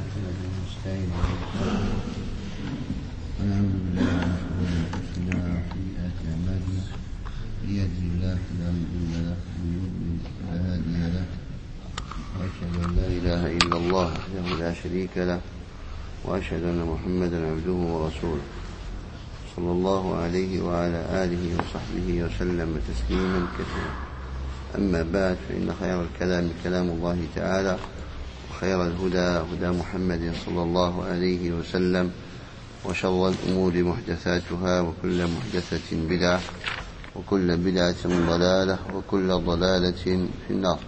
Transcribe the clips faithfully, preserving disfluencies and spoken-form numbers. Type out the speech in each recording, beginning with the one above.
نحمده ونستعينه ونستغفره ونعوذ بالله من شرور أنفسنا وسيئات أعمالنا من يهده الله فلا مضل له ومن يضلل فلا هادي له وأشهد أن لا إله إلا الله وحده لا شريك له وأشهد أن محمدا عبده ورسوله صلى الله عليه وعلى آله وصحبه وسلم تسليما كثيرا. أما بعد، فإن خير الكلام كلام الله تعالى، وخير الهدى هدى محمد صلى الله عليه وسلم، وشر الأمور محدثاتها، وكل محدثة بدعة، وكل بدعة ضلالة، وكل ضلالة في النار.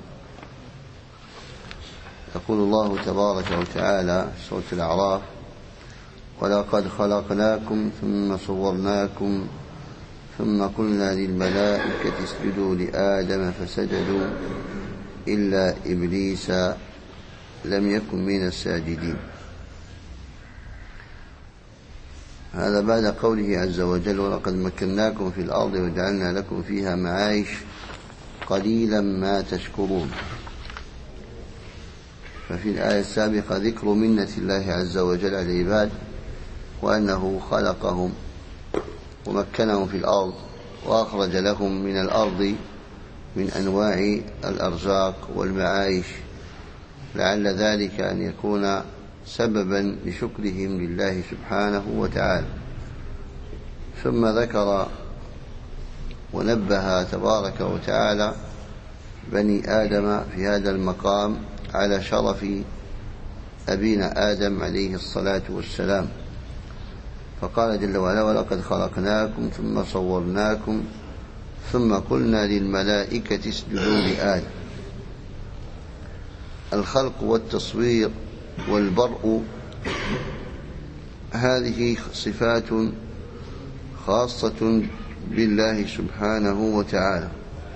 يقول الله تبارك وتعالى في سورة الأعراف: ولقد خلقناكم ثم صورناكم ثم قلنا للملائكة اسجدوا لآدم فسجدوا إلا إبليس لم يكن من الساجدين. هذا بعد قوله عز وجل: ولقد مكناكم في الأرض وجعلنا لكم فيها معايش قليلا ما تشكرون. ففي الآية السابقة ذكر منة الله عز وجل على العباد، وأنه خلقهم ومكنهم في الأرض وأخرج لهم من الأرض من أنواع الأرزاق والمعايش، لعل ذلك أن يكون سببا لشكرهم لله سبحانه وتعالى. ثم ذكر ونبه تبارك وتعالى بني آدم في هذا المقام على شرف أبينا آدم عليه الصلاة والسلام، فقال جل وعلا: ولقد خلقناكم ثم صورناكم ثم قلنا للملائكة اسجدوا لآدم. الخلق والتصوير والبرء هذه صفات خاصة بالله سبحانه وتعالى،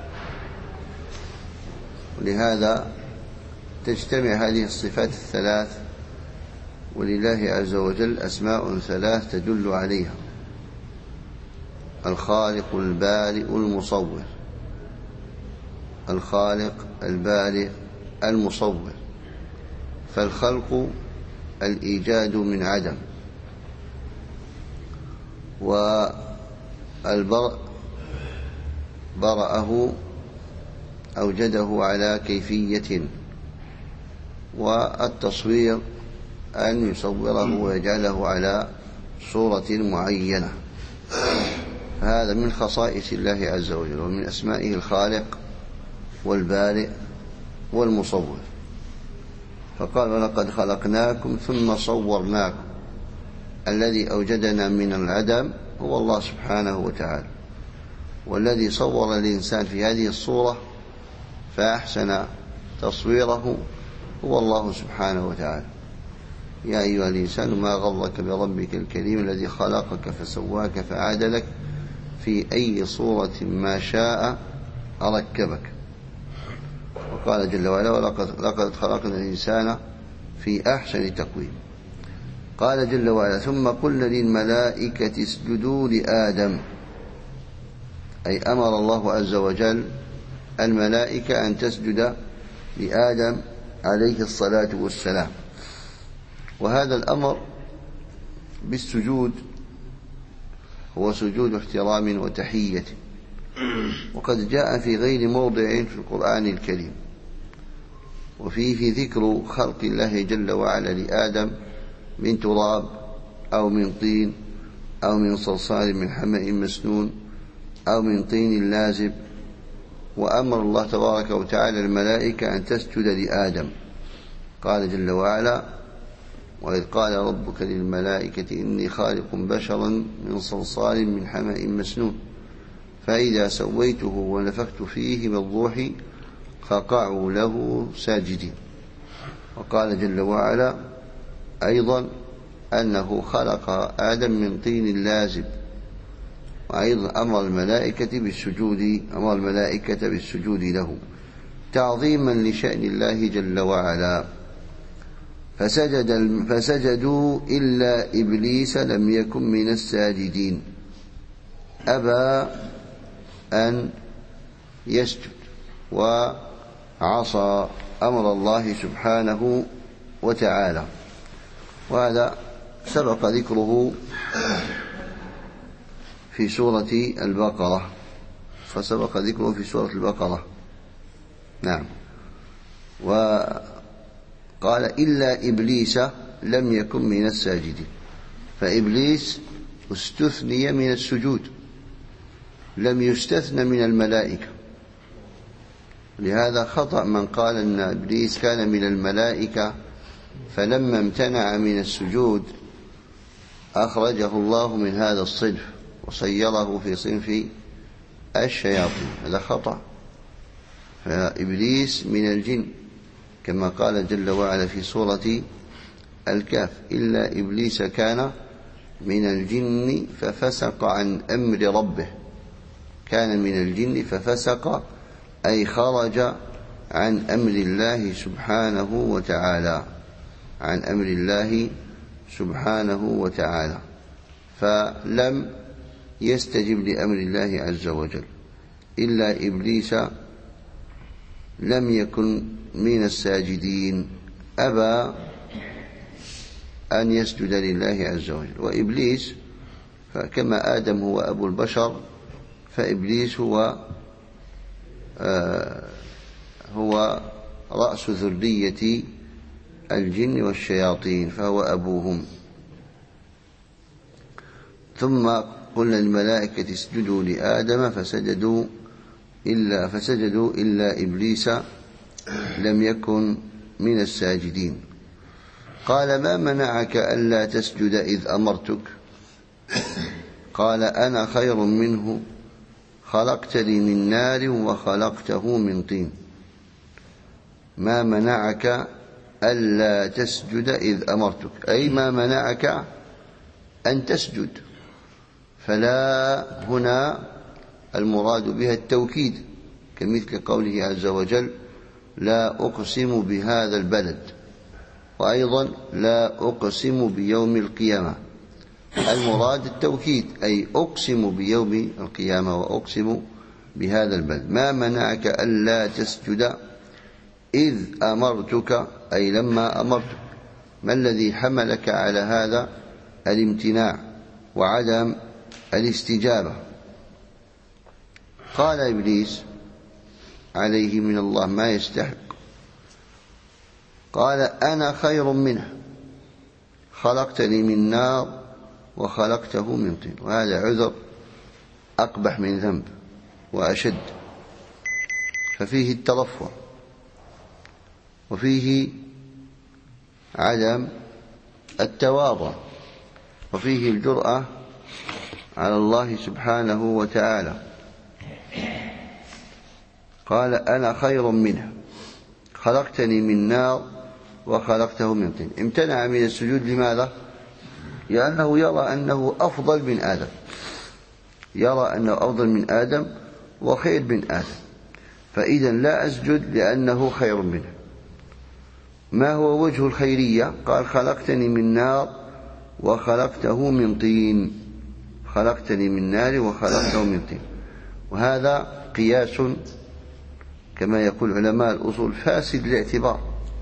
ولهذا تجتمع هذه الصفات الثلاث، ولله عز وجل أسماء ثلاث تدل عليها: الخالق البارئ المصور. الخالق البارئ المصور. فالخلق الإيجاد من عدم، والبرء برأه أوجده على كيفية، والتصوير أن يصوره ويجعله على صورة معينة. هذا من خصائص الله عز وجل، ومن أسمائه الخالق والبارئ والمصور. فقال: ولقد خلقناكم ثم صورناكم. الذي أوجدنا من العدم هو الله سبحانه وتعالى، والذي صور الإنسان في هذه الصورة فأحسن تصويره هو الله سبحانه وتعالى. يا أيها الإنسان ما غرك بربك الكريم الذي خلقك فسواك فعدلك في أي صورة ما شاء ركبك. وقال جل وعلا: ولقد خلقنا الإنسان في أحسن تقويم. قال جل وعلا: ثم قلنا للملائكة اسجدوا لآدم، أي أمر الله عز وجل الملائكة أن تسجد لآدم عليه الصلاة والسلام. وهذا الأمر بالسجود هو سجود احترام وتحية، وقد جاء في غير موضع في القرآن الكريم، وفيه ذكر خلق الله جل وعلا لآدم من تراب أو من طين أو من صلصال من حمأ مسنون أو من طين لازب. وأمر الله تبارك وتعالى الملائكة أن تسجد لآدم. قال جل وعلا: وإذ قال ربك للملائكة إني خالق بشرا من صلصال من حمأ مسنون فإذا سويته ونفخت فيه من روحي فقعوا له ساجدين. وقال جل وعلا أيضا أنه خلق آدم من طين لازب، وأيضا أمر الملائكة بالسجود أمر الملائكة بالسجود له تعظيما لشأن الله جل وعلا. فسجد فسجدوا إلا إبليس لم يكن من الساجدين، أبى أن يسجد وعصى أمر الله سبحانه وتعالى. وهذا سبق ذكره في سورة البقرة فسبق ذكره في سورة البقرة. نعم. وقال إلا إبليس لم يكن من الساجدين، فإبليس استثني من السجود، لم يستثنى من الملائكة. لهذا خطأ من قال أن إبليس كان من الملائكة فلما امتنع من السجود أخرجه الله من هذا الصنف وصيره في صنف الشياطين. هذا خطأ. فإبليس من الجن كما قال جل وعلا في سورة الكهف: إلا إبليس كان من الجن ففسق عن أمر ربه. كان من الجن ففسق أي خرج عن أمر الله سبحانه وتعالى، عن أمر الله سبحانه وتعالى، فلم يستجب لأمر الله عز وجل. إلا إبليس لم يكن من الساجدين، أبى أن يسجد لله عز وجل. وإبليس فكما آدم هو أبو البشر فإبليس هو آه هو رأس ذرية الجن والشياطين، فهو أبوهم. ثم قلنا للملائكة اسجدوا لآدم فسجدوا إلا فسجدوا إلا إبليس لم يكن من الساجدين. قال: ما منعك ألا تسجد إذ أمرتك؟ قال: أنا خير منه، خلقتني من نار وخلقته من طين. ما منعك ألا تسجد إذ أمرتك، أي ما منعك أن تسجد. فلا هنا المراد بها التوكيد، كمثل قوله عز وجل: لا أقسم بهذا البلد، وأيضا لا أقسم بيوم القيامة. المراد التوكيد، أي أقسم بيوم القيامة وأقسم بهذا البلد. ما منعك ألا تسجد إذ أمرتك، أي لما أمرتك. ما الذي حملك على هذا الامتناع وعدم الاستجابة؟ قال إبليس عليه من الله ما يستحق، قال: أنا خير منه، خلقتني من نار وخلقته من طين. وهذا عذر أقبح من ذنب وأشد، ففيه الترفع وفيه عدم التواضع وفيه الجرأة على الله سبحانه وتعالى. قال: أنا خير منه، خلقتني من نار وخلقته من طين. امتنع من السجود لماذا؟ لأنه يرى أنه أفضل من آدم، يرى أنه أفضل من آدم وخير من آدم، فإذا لا أسجد لأنه خير منه. ما هو وجه الخيرية؟ قال: خلقتني من نار وخلقته من طين، خلقتني من نار وخلقته من طين. وهذا قياس كما يقول علماء الأصول فاسد الاعتبار،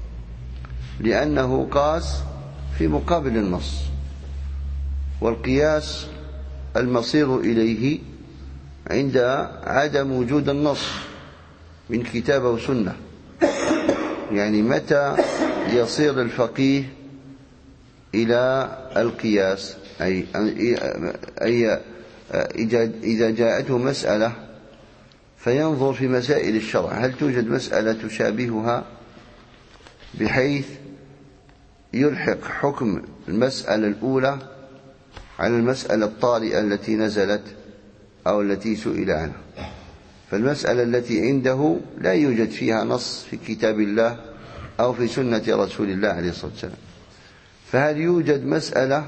لأنه قاس في مقابل النص، والقياس المصير إليه عند عدم وجود النص من كتاب وسنة. يعني متى يصير الفقيه إلى القياس؟ أي, أي إذا جاءته مسألة فينظر في مسائل الشرع، هل توجد مسألة تشابهها بحيث يلحق حكم المسألة الأولى على المسألة الطارئة التي نزلت أو التي سئل عنها. فالمسألة التي عنده لا يوجد فيها نص في كتاب الله أو في سنة رسول الله عليه الصلاة والسلام، فهل يوجد مسألة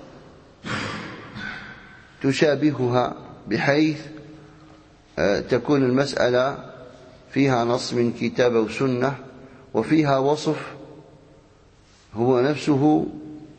تشابهها بحيث تكون المسألة فيها نص من كتاب وسنة وفيها وصف هو نفسه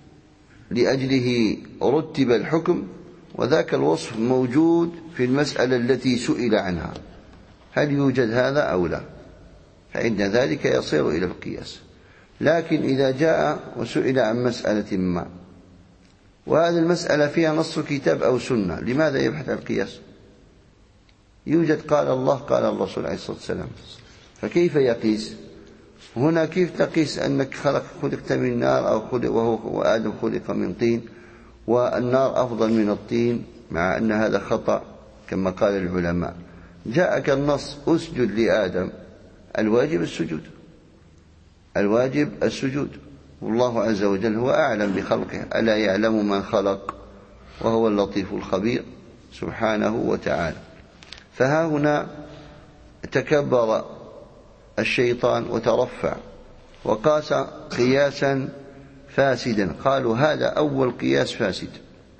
لأجله رتب الحكم، وذاك الوصف موجود في المسألة التي سئل عنها؟ هل يوجد هذا أو لا؟ فإن ذلك يصير إلى القياس. لكن إذا جاء وسئل عن مسألة ما وهذه المسألة فيها نص كتاب أو سنة، لماذا يبحث عن القياس؟ يوجد قال الله قال الرسول عليه الصلاة والسلام، فكيف يقيس هنا؟ كيف تقيس أنك خلق خلقت من نار أو خلق وهو وآدم خلق من طين والنار أفضل من الطين، مع أن هذا خطأ كما قال العلماء. جاءك النص أسجد لآدم، الواجب السجود، الواجب السجود، والله عز وجل هو أعلم بخلقه، ألا يعلم من خلق وهو اللطيف الخبير سبحانه وتعالى. فها هنا تكبر الشيطان وترفع وقاس قياسا فاسدا، قالوا هذا أول قياس فاسد،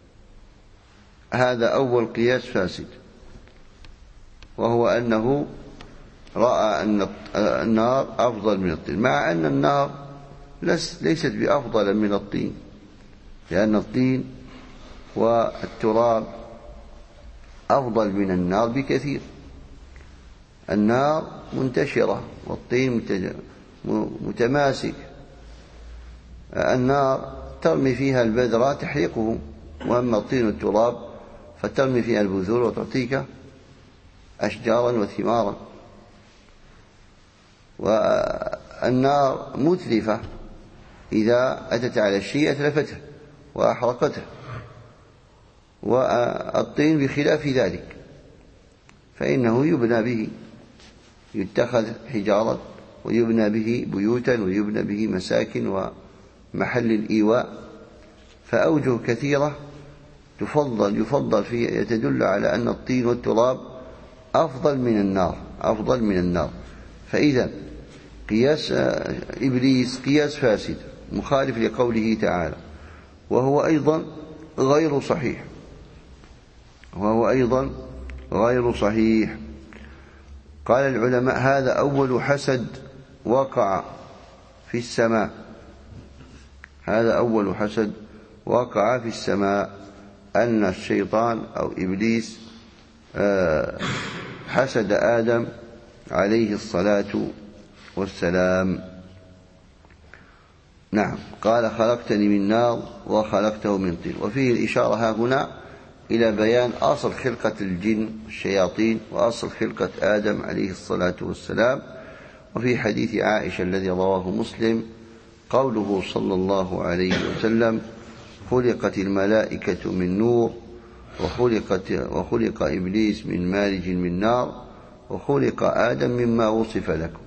هذا أول قياس فاسد، وهو أنه رأى أن النار أفضل من الطين، مع أن النار ليست بأفضل من الطين، لأن الطين والتراب أفضل من النار بكثير. النار منتشرة والطين متماسك. النار ترمي فيها البذرة تحرقه، وأما الطين والتراب فترمي فيها البذور وتعطيك أشجارا وثمارا. والنار متلفة، إذا أتت على الشيء أتلفته وأحرقته، والطين بخلاف ذلك فإنه يبنى به، يتخذ حجارة ويبنى به بيوتا ويبنى به مساكن ومحل الإيواء. فأوجه كثيرة تفضل يفضل فيه يتدل على أن الطين والتراب أفضل من النار، أفضل من النار. فإذا قياس إبليس قياس فاسد مخالف لقوله تعالى، وهو أيضا غير صحيح، وهو أيضا غير صحيح. قال العلماء هذا أول حسد وقع في السماء، هذا أول حسد وقع في السماء، أن الشيطان أو إبليس حسد آدم عليه الصلاة والسلام. نعم، قال خلقتني من نار وخلقته من طين. وفيه الإشارة ها هنا إلى بيان أصل خلقة الجن والشياطين وأصل خلقة آدم عليه الصلاة والسلام. وفي حديث عائشة الذي رواه مسلم قوله صلى الله عليه وسلم: خلقت الملائكة من نور، وخلقت وخلق إبليس من مارج من نار، وخلق آدم مما وصف لكم.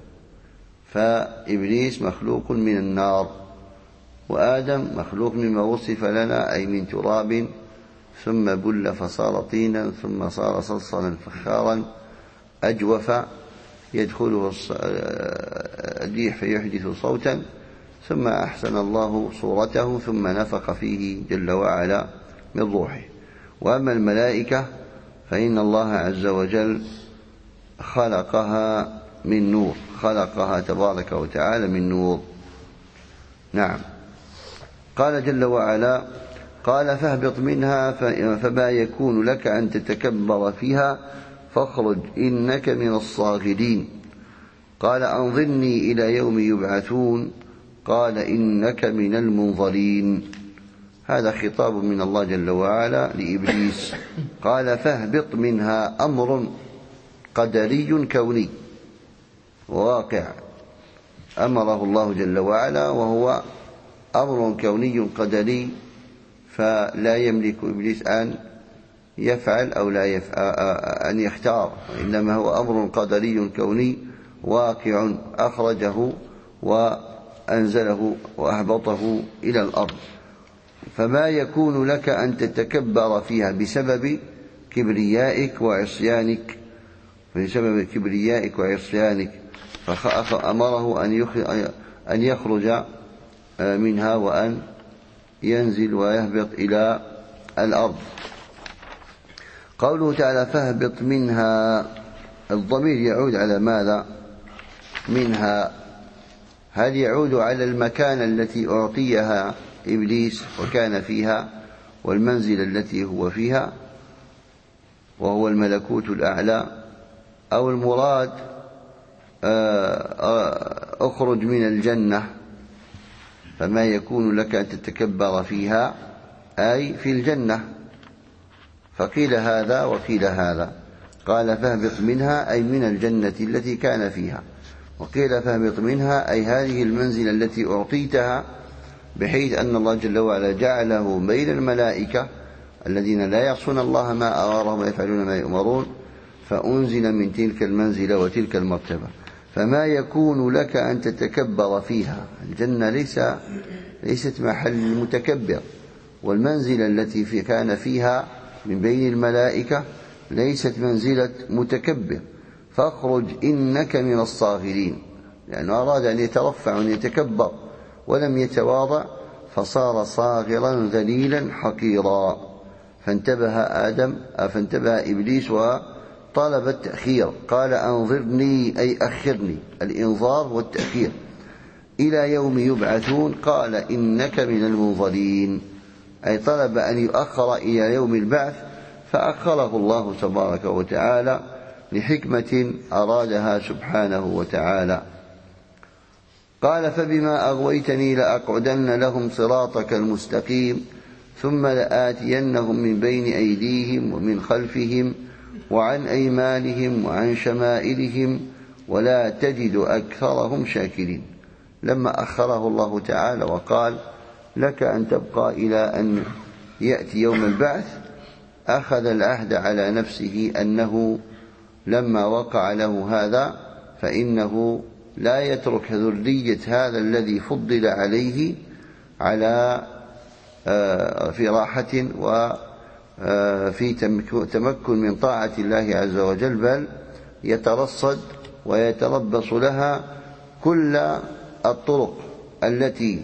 فإبليس مخلوق من النار، وآدم مخلوق مما وصف لنا، أي من تراب ثم بل فصار طينا ثم صار صلصلا فخارا أجوف يدخله الريح فيحدث صوتا، ثم أحسن الله صورته ثم نفخ فيه جل وعلا من روحه. وأما الملائكة فإن الله عز وجل خلقها من نور، خلقها تبارك وتعالى من نور. نعم. قال جل وعلا: قال فاهبط منها فما يكون لك أن تتكبر فيها فاخرج إنك من الصاغرين. قال أنظرني إلى يوم يبعثون. قال إنك من المنظرين. هذا خطاب من الله جل وعلا لإبليس. قال فاهبط منها، أمر قدري كوني واقع أمره الله جل وعلا، وهو أمر كوني قدري، فلا يملك إبليس أن يفعل أو لا يفعل أن يختار، إنما هو أمر قدري كوني واقع أخرجه وأنزله وأهبطه إلى الأرض. فما يكون لك أن تتكبر فيها بسبب كبريائك وعصيانك، بسبب كبريائك وعصيانك، فأمره أن يخرج منها وأن ينزل ويهبط إلى الأرض. قوله تعالى فاهبط منها، الضمير يعود على ماذا؟ منها، هل يعود على المكان التي أعطيها إبليس وكان فيها، والمنزل التي هو فيها وهو الملكوت الأعلى، أو المراد أخرج من الجنة فما يكون لك أن تتكبر فيها أي في الجنة. فقيل هذا وقيل هذا. قال فاهبط منها أي من الجنة التي كان فيها، وقيل فاهبط منها أي هذه المنزلة التي أعطيتها، بحيث أن الله جل وعلا جعله بين الملائكة الذين لا يعصون الله ما أمرهم ويفعلون ما يؤمرون، فأنزل من تلك المنزلة وتلك المرتبة. فما يكون لك أن تتكبر فيها. الجنة ليس ليست محل المتكبر، والمنزلة التي في كان فيها من بين الملائكة ليست منزلة متكبر. فاخرج إنك من الصاغرين، لأنه أراد أن يترفع وأن يتكبر ولم يتواضع، فصار صاغرا ذليلا حقيرا. فانتبه آدم فانتبه إبليس وطلب التأخير، قال أنظرني أي أخرني، الإنظار والتأخير، إلى يوم يبعثون. قال إنك من المنظرين، أي طلب أن يؤخر إلى يوم البعث، فأخره الله تبارك وتعالى لحكمة أرادها سبحانه وتعالى. قال فبما أغويتني لأقعدن لهم صراطك المستقيم ثم لآتينهم من بين أيديهم ومن خلفهم وعن أيمانهم وعن شمائلهم ولا تجد أكثرهم شاكرين. لما أخره الله تعالى وقال لك أن تبقى إلى أن يأتي يوم البعث، أخذ العهد على نفسه أنه لما وقع له هذا فإنه لا يترك ذرية هذا الذي فضل عليه على في راحة وفي تمكن من طاعة الله عز وجل، بل يترصد ويتربص لها كل الطرق التي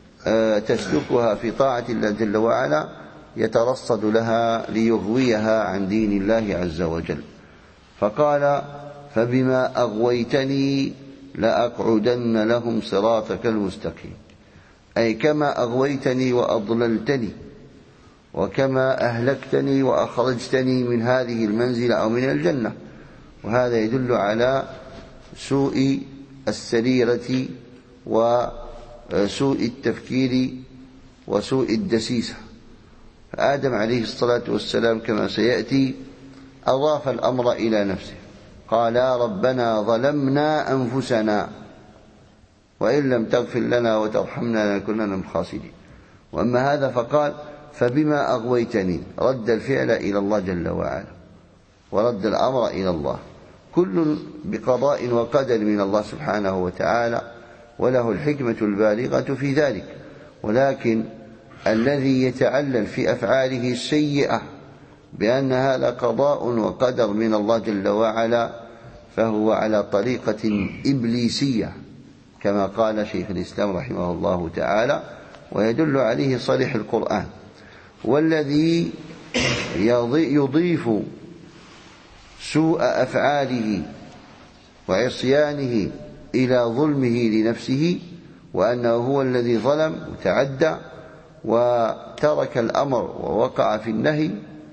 تسلكها في طاعة الله جل وعلا، يترصد لها ليغويها عن دين الله عز وجل. فقال فبما أغويتني لأقعدن لهم صراطك المستقيم، أي كما أغويتني وأضللتني وكما أهلكتني وأخرجتني من هذه المنزلة أو من الجنة. وهذا يدل على سوء السريرة وسوء التفكير وسوء الدسيسة. فآدم عليه الصلاة والسلام كما سيأتي أضاف الأمر إلى نفسه، قال ربنا ظلمنا أنفسنا وإن لم تغفر لنا وترحمنا لنكونن من الخاسرين. وأما هذا فقال فبما أغويتني، رد الفعل إلى الله جل وعلا ورد الأمر إلى الله، كل بقضاء وقدر من الله سبحانه وتعالى، وله الحكمة البالغة في ذلك. ولكن الذي يتعلل في أفعاله السيئة بأن هذا قضاء وقدر من الله جل وعلا، فهو على طريقة إبليسية كما قال شيخ الإسلام رحمه الله تعالى، ويدل عليه صريح القرآن. والذي يضيف سوء أفعاله وعصيانه إلى ظلمه لنفسه، وأنه هو الذي ظلم وتعدى وترك الأمر ووقع في النهي،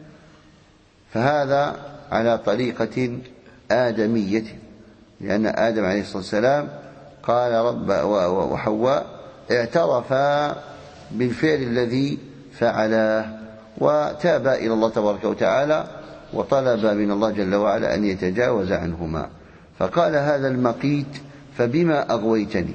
فهذا على طريقة آدمية، لأن آدم عليه الصلاة والسلام قال رب وحواء اعترفا بالفعل الذي فعلاه وتابا إلى الله تبارك وتعالى وطلب من الله جل وعلا أن يتجاوز عنهما. فقال هذا المقيت فبما أغويتني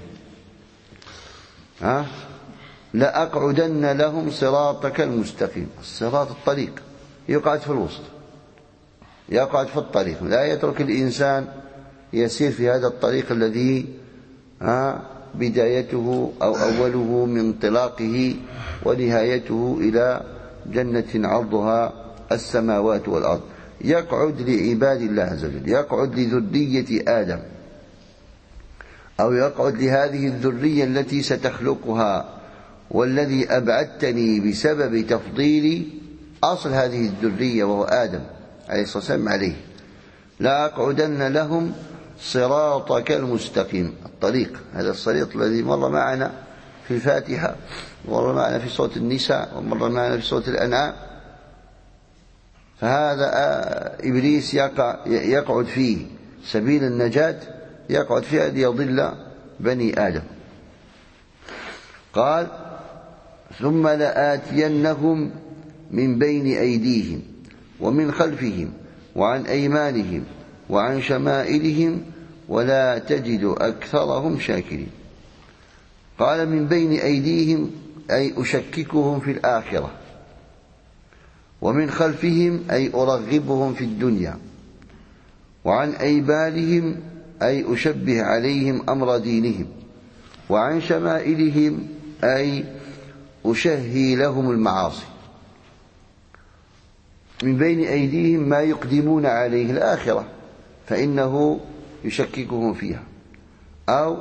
ها لأقعدن لهم صراطك المستقيم. الصراط الطريق، يقعد في الوسط، يقعد في الطريق، لا يترك الإنسان يسير في هذا الطريق الذي ها بدايته أو أوله من انطلاقه ونهايته إلى جنة عرضها السماوات والأرض. يقعد لعباد الله عز وجل، يقعد لذرية آدم، أو يقعد لهذه الذرية التي ستخلقها، والذي أبعدتني بسبب تفضيل أصل هذه الذرية وهو آدم عليه الصلاة والسلام عليه. لا أقعدن لهم صراطك المستقيم، الطريق، هذا الصراط الذي مر معنا في الفاتحة ومر معنا في سورة النساء ومر معنا في سورة الأنعام. فهذا إبليس يقع يقعد فيه سبيل النجاة، يقعد فيها ليضل بني آدم. قال ثم لآتينهم من بين أيديهم ومن خلفهم وعن أيمانهم وعن شمائلهم ولا تجد أكثرهم شاكرين. قال من بين أيديهم أي أشككهم في الآخرة، ومن خلفهم أي أرغبهم في الدنيا، وعن أيمانهم أي أشبه عليهم أمر دينهم، وعن شمائلهم أي أشهي لهم المعاصي. من بين أيديهم ما يقدمون عليه الآخرة فإنه يشككهم فيها، أو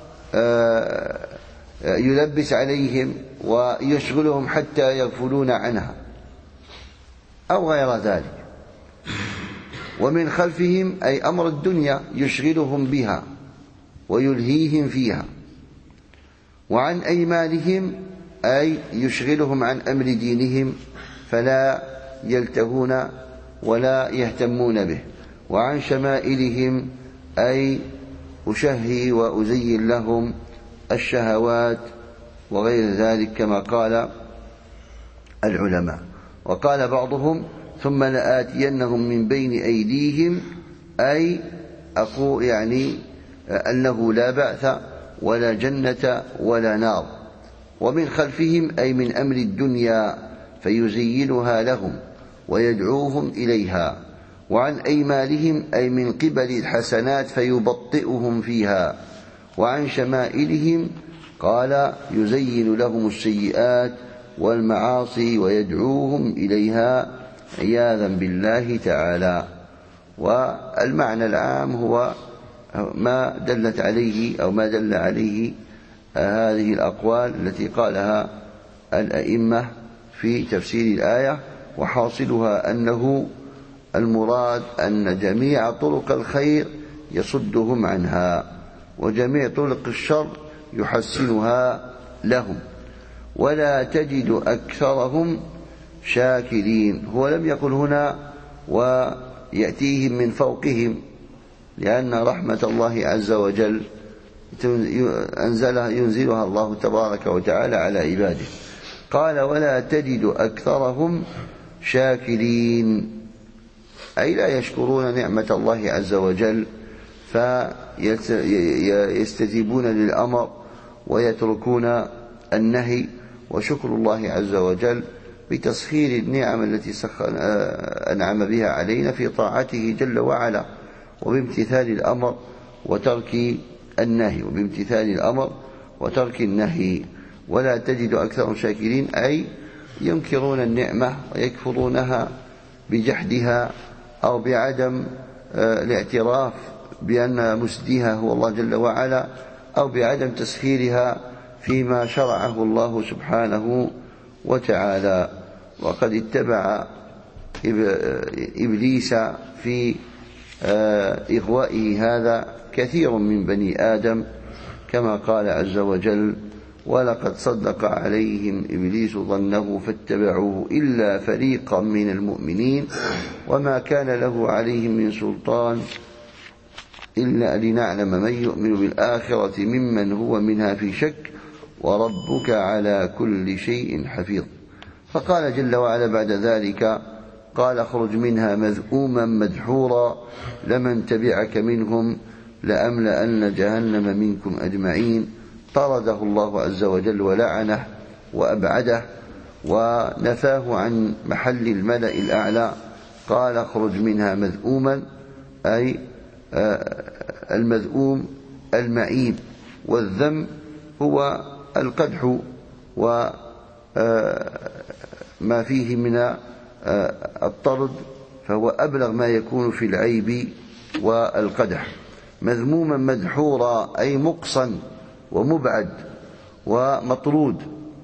يلبس عليهم ويشغلهم حتى يغفلون عنها أو غير ذلك. ومن خلفهم أي أمر الدنيا يشغلهم بها ويلهيهم فيها. وعن أيمانهم أي يشغلهم عن أمر دينهم فلا يلتهون ولا يهتمون به. وعن شمائلهم أي أشهي وأزين لهم الشهوات وغير ذلك كما قال العلماء. وقال بعضهم ثم لآتينهم من بين أيديهم أي أقول يعني أنه لا بعث ولا جنة ولا نار. ومن خلفهم أي من أمر الدنيا فيزينها لهم ويدعوهم إليها. وعن أيمانهم أي من قبل الحسنات فيبطئهم فيها. وعن شمائلهم قال يزين لهم السيئات والمعاصي ويدعوهم إليها عياذا بالله تعالى. والمعنى العام هو ما دلت عليه أو ما دل عليه هذه الأقوال التي قالها الأئمة في تفسير الآية، وحاصلها أنه المراد أن جميع طرق الخير يصدهم عنها، وجميع طرق الشر يحسنها لهم. ولا تجد أكثرهم شاكرين. هو لم يقل هنا ويأتيهم من فوقهم، لأن رحمة الله عز وجل أنزلها ينزلها الله تبارك وتعالى على عباده. قال ولا تجد أكثرهم شاكرين، أي لا يشكرون نعمة الله عز وجل فيستجيبون للأمر ويتركون النهي. وشكر الله عز وجل بتسخير النعم التي أنعم بها علينا في طاعته جل وعلا، وبامتثال الأمر وترك النهي وبامتثال الأمر وترك النهي. ولا تجد أكثرهم شاكرين أي ينكرون النعمة ويكفرونها بجحدها أو بعدم الاعتراف بأن مسديها هو الله جل وعلا، أو بعدم تسخيرها فيما شرعه الله سبحانه وتعالى. وقد اتبع إبليس في إغوائه هذا كثير من بني آدم، كما قال عز وجل ولقد صدق عليهم إبليس ظنه فاتبعوه إلا فريقا من المؤمنين وما كان له عليهم من سلطان إلا لنعلم من يؤمن بالآخرة ممن هو منها في شك وربك على كل شيء حفيظ. فقال جل وعلا بعد ذلك قال اخرج منها مذءوما مدحورا لمن تبعك منهم لأملأن جهنم منكم أجمعين. طرده الله عز وجل ولعنه وأبعده ونفاه عن محل الملأ الأعلى. قال اخرج منها مذءوما أي المذءوم المعيب، والذم هو القدح وما فيه من الطرد، فهو أبلغ ما يكون في العيب والقدح. مذموما مدحورا أي مقصا ومبعد ومطرود.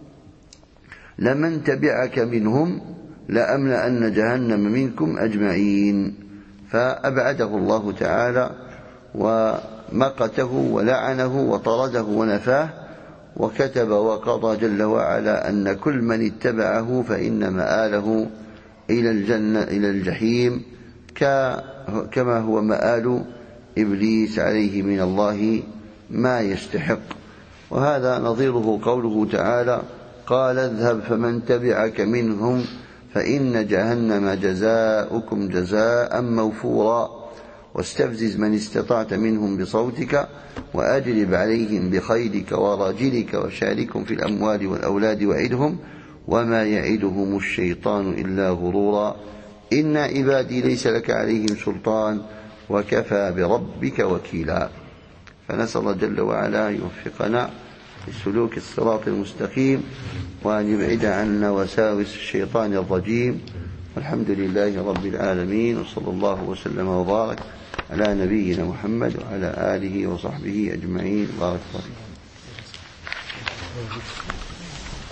لمن تبعك منهم لأملأن جهنم منكم أجمعين. فأبعده الله تعالى ومقته ولعنه وطرده ونفاه، وكتب وقضى جل وعلا أن كل من اتبعه فإن مآله إلى الجنة إلى الجحيم كما هو مآل إبليس عليه من الله ما يستحق. وهذا نظيره قوله تعالى: قال اذهب فمن تبعك منهم فإن جهنم جزاؤكم جزاء موفورا واستفزز من استطعت منهم بصوتك وأجلب عليهم بخيلك ورجلك وشاركهم في الأموال والأولاد وعدهم وما يعدهم الشيطان إلا غرورا إن عبادي ليس لك عليهم سلطان وكفى بربك وكيلا. فنسأل الله جل وعلا يوفقنا لسلوك الصراط المستقيم وأن يبعد عنا وساوس الشيطان الرجيم. والحمد لله رب العالمين، وصلى الله وسلم وبارك على نبينا محمد وعلى آله وصحبه أجمعين. بارك الله فيكم.